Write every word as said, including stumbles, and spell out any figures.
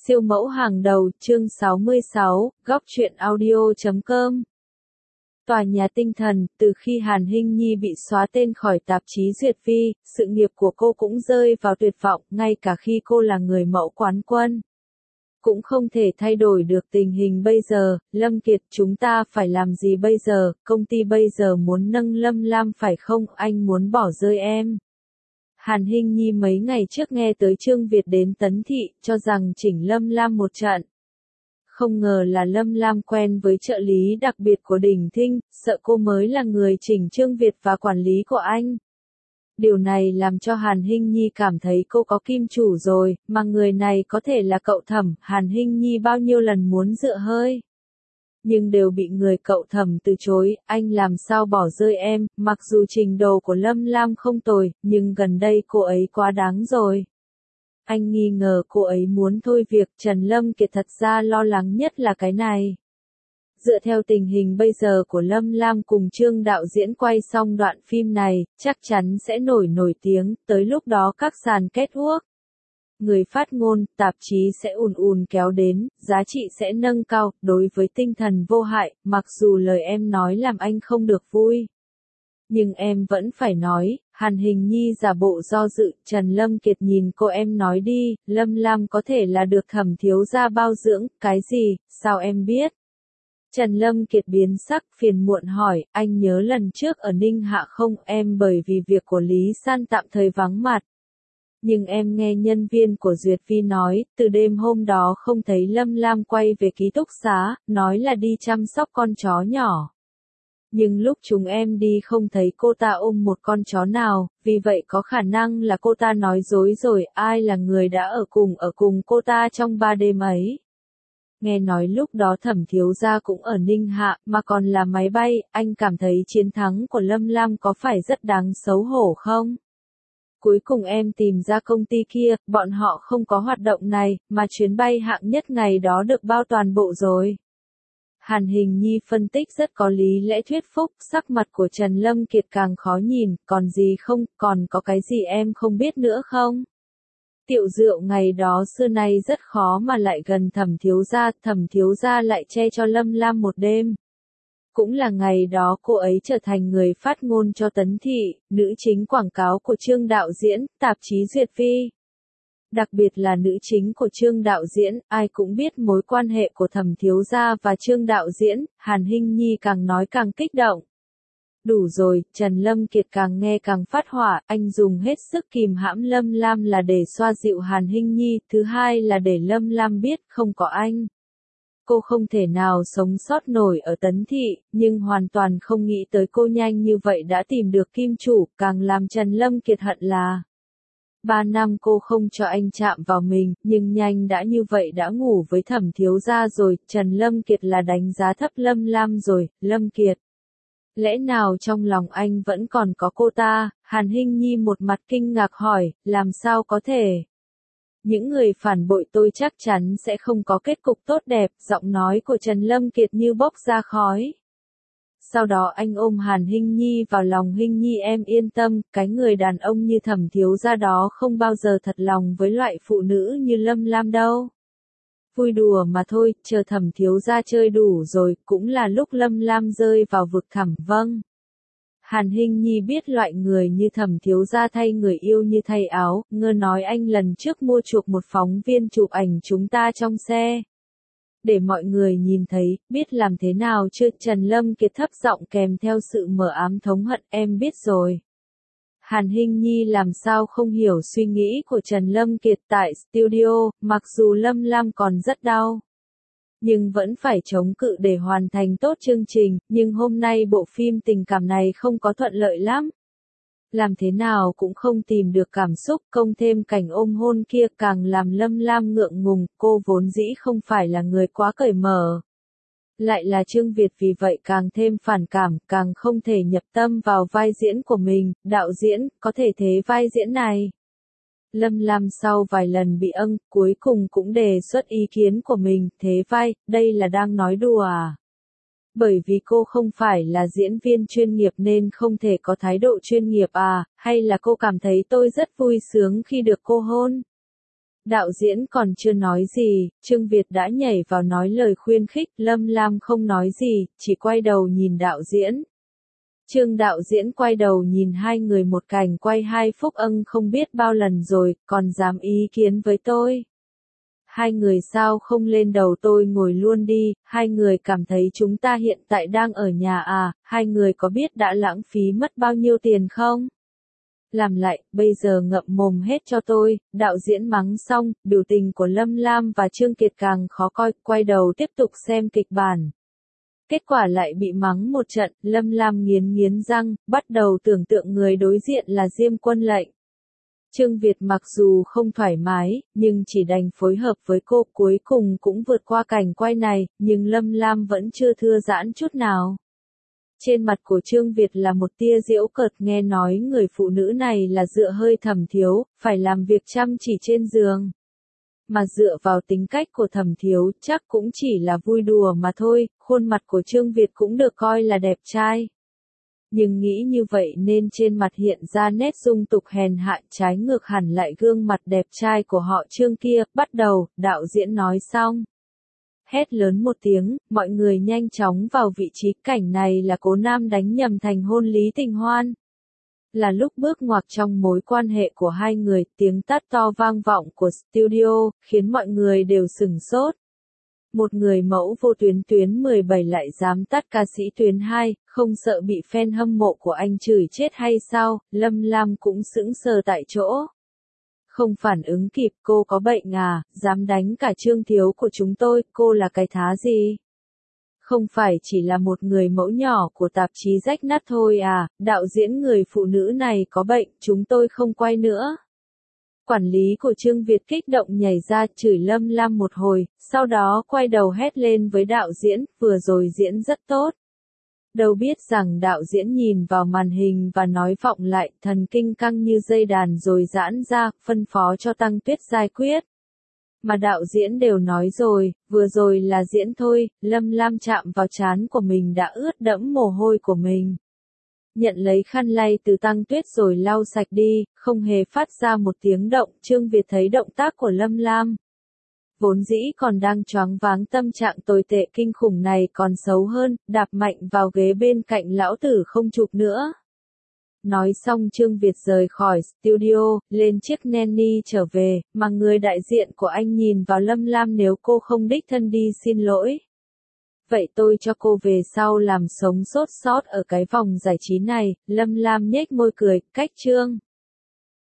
Siêu mẫu hàng đầu, chương sáu mươi sáu, góc truyện audio chấm com. Tòa nhà tinh thần, từ khi Hàn Hinh Nhi bị xóa tên khỏi tạp chí Duyệt Vi, sự nghiệp của cô cũng rơi vào tuyệt vọng, ngay cả khi cô là người mẫu quán quân. Cũng không thể thay đổi được tình hình bây giờ. Lâm Kiệt, chúng ta phải làm gì bây giờ? Công ty bây giờ muốn nâng Lâm Lam phải không? Anh muốn bỏ rơi em. Hàn Hinh Nhi mấy ngày trước nghe tới Trương Việt đến Tấn Thị, cho rằng chỉnh Lâm Lam một trận. Không ngờ là Lâm Lam quen với trợ lý đặc biệt của Đình Thinh, sợ cô mới là người chỉnh Trương Việt và quản lý của anh. Điều này làm cho Hàn Hinh Nhi cảm thấy cô có kim chủ rồi, mà người này có thể là cậu Thẩm. Hàn Hinh Nhi bao nhiêu lần muốn dựa hơi, nhưng đều bị người cậu Thẩm từ chối. Anh làm sao bỏ rơi em? Mặc dù trình độ của Lâm Lam không tồi, nhưng gần đây cô ấy quá đáng rồi. Anh nghi ngờ cô ấy muốn thôi việc. Trần Lâm Kiệt thật ra lo lắng nhất là cái này. Dựa theo tình hình bây giờ của Lâm Lam cùng Trương đạo diễn quay xong đoạn phim này, chắc chắn sẽ nổi nổi tiếng, tới lúc đó các sàn catwalk, người phát ngôn, tạp chí sẽ ùn ùn kéo đến, giá trị sẽ nâng cao. Đối với tinh thần vô hại, mặc dù lời em nói làm anh không được vui, nhưng em vẫn phải nói. Hàn Hinh Nhi giả bộ do dự. Trần Lâm Kiệt nhìn cô, em nói đi, Lâm Lam có thể là được Thẩm thiếu gia bao dưỡng. Cái gì? Sao em biết? Trần Lâm Kiệt biến sắc, phiền muộn hỏi, anh nhớ lần trước ở Ninh Hạ không? Em bởi vì việc của Lý San tạm thời vắng mặt. Nhưng em nghe nhân viên của Duyệt Vi nói, từ đêm hôm đó không thấy Lâm Lam quay về ký túc xá, nói là đi chăm sóc con chó nhỏ. Nhưng lúc chúng em đi không thấy cô ta ôm một con chó nào, vì vậy có khả năng là cô ta nói dối rồi. Ai là người đã ở cùng ở cùng cô ta trong ba đêm ấy? Nghe nói lúc đó Thẩm thiếu gia cũng ở Ninh Hạ, mà còn là máy bay. Anh cảm thấy chiến thắng của Lâm Lam có phải rất đáng xấu hổ không? Cuối cùng em tìm ra công ty kia, bọn họ không có hoạt động này, mà chuyến bay hạng nhất ngày đó được bao toàn bộ rồi. Hàn Hinh Nhi phân tích rất có lý lẽ thuyết phục. Sắc mặt của Trần Lâm Kiệt càng khó nhìn. Còn gì không? Còn có cái gì em không biết nữa không? Tiệu rượu ngày đó xưa nay rất khó mà lại gần Thẩm thiếu gia. Thẩm thiếu gia lại che cho Lâm Lam một đêm. Cũng là ngày đó cô ấy trở thành người phát ngôn cho Tấn Thị, nữ chính quảng cáo của Trương đạo diễn, tạp chí Duyệt Vi. Đặc biệt là nữ chính của Trương đạo diễn, ai cũng biết mối quan hệ của Thẩm thiếu gia và Trương đạo diễn. Hàn Hinh Nhi càng nói càng kích động. Đủ rồi. Trần Lâm Kiệt càng nghe càng phát hỏa. Anh dùng hết sức kìm hãm Lâm Lam là để xoa dịu Hàn Hinh Nhi, thứ hai là để Lâm Lam biết không có anh, cô không thể nào sống sót nổi ở Tấn Thị, nhưng hoàn toàn không nghĩ tới cô nhanh như vậy đã tìm được kim chủ. Càng làm Trần Lâm Kiệt hận là ba năm cô không cho anh chạm vào mình, nhưng nhanh đã như vậy đã ngủ với Thẩm thiếu gia rồi. Trần Lâm Kiệt là đánh giá thấp Lâm Lam rồi. Lâm Kiệt, lẽ nào trong lòng anh vẫn còn có cô ta? Hàn Hinh Nhi một mặt kinh ngạc hỏi, làm sao có thể? Những người phản bội tôi chắc chắn sẽ không có kết cục tốt đẹp. Giọng nói của Trần Lâm Kiệt như bốc ra khói. Sau đó anh ôm Hàn Hinh Nhi vào lòng. Hinh Nhi em yên tâm, cái người đàn ông như Thẩm thiếu gia đó không bao giờ thật lòng với loại phụ nữ như Lâm Lam đâu. Vui đùa mà thôi, chờ Thẩm thiếu gia chơi đủ rồi, cũng là lúc Lâm Lam rơi vào vực thẳm. Vâng. Hàn Hinh Nhi biết loại người như Thẩm thiếu gia thay người yêu như thay áo. Ngơ nói anh lần trước mua chuộc một phóng viên chụp ảnh chúng ta trong xe, để mọi người nhìn thấy, biết làm thế nào chưa? Trần Lâm Kiệt thấp giọng kèm theo sự mờ ám thống hận, em biết rồi. Hàn Hinh Nhi làm sao không hiểu suy nghĩ của Trần Lâm Kiệt. Tại studio, mặc dù Lâm Lam còn rất đau, nhưng vẫn phải chống cự để hoàn thành tốt chương trình. Nhưng hôm nay bộ phim tình cảm này không có thuận lợi lắm. Làm thế nào cũng không tìm được cảm xúc, công thêm cảnh ôm hôn kia càng làm Lâm Lam ngượng ngùng. Cô vốn dĩ không phải là người quá cởi mở, lại là Trương Việt, vì vậy càng thêm phản cảm, càng không thể nhập tâm vào vai diễn của mình. Đạo diễn, có thể thế vai diễn này? Lâm Lam sau vài lần bị âng, cuối cùng cũng đề xuất ý kiến của mình. Thế vai, đây là đang nói đùa à? Bởi vì cô không phải là diễn viên chuyên nghiệp nên không thể có thái độ chuyên nghiệp à? Hay là cô cảm thấy tôi rất vui sướng khi được cô hôn? Đạo diễn còn chưa nói gì, Trương Việt đã nhảy vào nói lời khuyên khích, Lâm Lam không nói gì, chỉ quay đầu nhìn đạo diễn. Trương đạo diễn quay đầu nhìn hai người một cảnh quay hai phúc ân không biết bao lần rồi, còn dám ý kiến với tôi. Hai người sao không lên đầu tôi ngồi luôn đi, hai người cảm thấy chúng ta hiện tại đang ở nhà à, hai người có biết đã lãng phí mất bao nhiêu tiền không? Làm lại, bây giờ ngậm mồm hết cho tôi, đạo diễn mắng xong, biểu tình của Lâm Lam và Trương Kiệt càng khó coi, quay đầu tiếp tục xem kịch bản. Kết quả lại bị mắng một trận, Lâm Lam nghiến nghiến răng, bắt đầu tưởng tượng người đối diện là Diêm Quân Lệnh. Trương Việt mặc dù không thoải mái, nhưng chỉ đành phối hợp với cô, cuối cùng cũng vượt qua cảnh quay này, nhưng Lâm Lam vẫn chưa thưa giãn chút nào. Trên mặt của Trương Việt là một tia giễu cợt, nghe nói người phụ nữ này là dựa hơi Thẩm Thiếu, phải làm việc chăm chỉ trên giường. Mà dựa vào tính cách của Thẩm Thiếu chắc cũng chỉ là vui đùa mà thôi, khuôn mặt của Trương Việt cũng được coi là đẹp trai. Nhưng nghĩ như vậy nên trên mặt hiện ra nét dung tục hèn hạ, trái ngược hẳn lại gương mặt đẹp trai của họ Trương kia. Bắt đầu, đạo diễn nói xong. Hét lớn một tiếng, mọi người nhanh chóng vào vị trí, cảnh này là Cố Nam đánh nhầm thành hôn Lý Tình Hoan. Là lúc bước ngoặt trong mối quan hệ của hai người, tiếng tát to vang vọng của studio, khiến mọi người đều sửng sốt. Một người mẫu vô tuyến tuyến mười bảy lại dám tát ca sĩ tuyến hai, không sợ bị fan hâm mộ của anh chửi chết hay sao? Lâm Lam cũng sững sờ tại chỗ. Không phản ứng kịp, cô có bệnh à, dám đánh cả Trương Thiếu của chúng tôi, cô là cái thá gì? Không phải chỉ là một người mẫu nhỏ của tạp chí rách nát thôi à, đạo diễn người phụ nữ này có bệnh, chúng tôi không quay nữa. Quản lý của Trương Việt kích động nhảy ra chửi Lâm Lam một hồi, sau đó quay đầu hét lên với đạo diễn, vừa rồi diễn rất tốt. Đâu biết rằng đạo diễn nhìn vào màn hình và nói vọng lại, thần kinh căng như dây đàn rồi giãn ra, phân phó cho Tăng Tuyết giải quyết. Mà đạo diễn đều nói rồi, vừa rồi là diễn thôi, Lâm Lam chạm vào trán của mình đã ướt đẫm mồ hôi của mình. Nhận lấy khăn lay từ Tăng Tuyết rồi lau sạch đi, không hề phát ra một tiếng động, Trương Việt thấy động tác của Lâm Lam. Vốn dĩ còn đang choáng váng, tâm trạng tồi tệ kinh khủng này còn xấu hơn, đạp mạnh vào ghế bên cạnh lão tử không chụp nữa. Nói xong Trương Việt rời khỏi studio, lên chiếc nanny trở về, mà người đại diện của anh nhìn vào Lâm Lam, nếu cô không đích thân đi xin lỗi. Vậy tôi cho cô về sau làm sống sốt sót ở cái vòng giải trí này, Lâm Lam nhếch môi cười, cách Trương.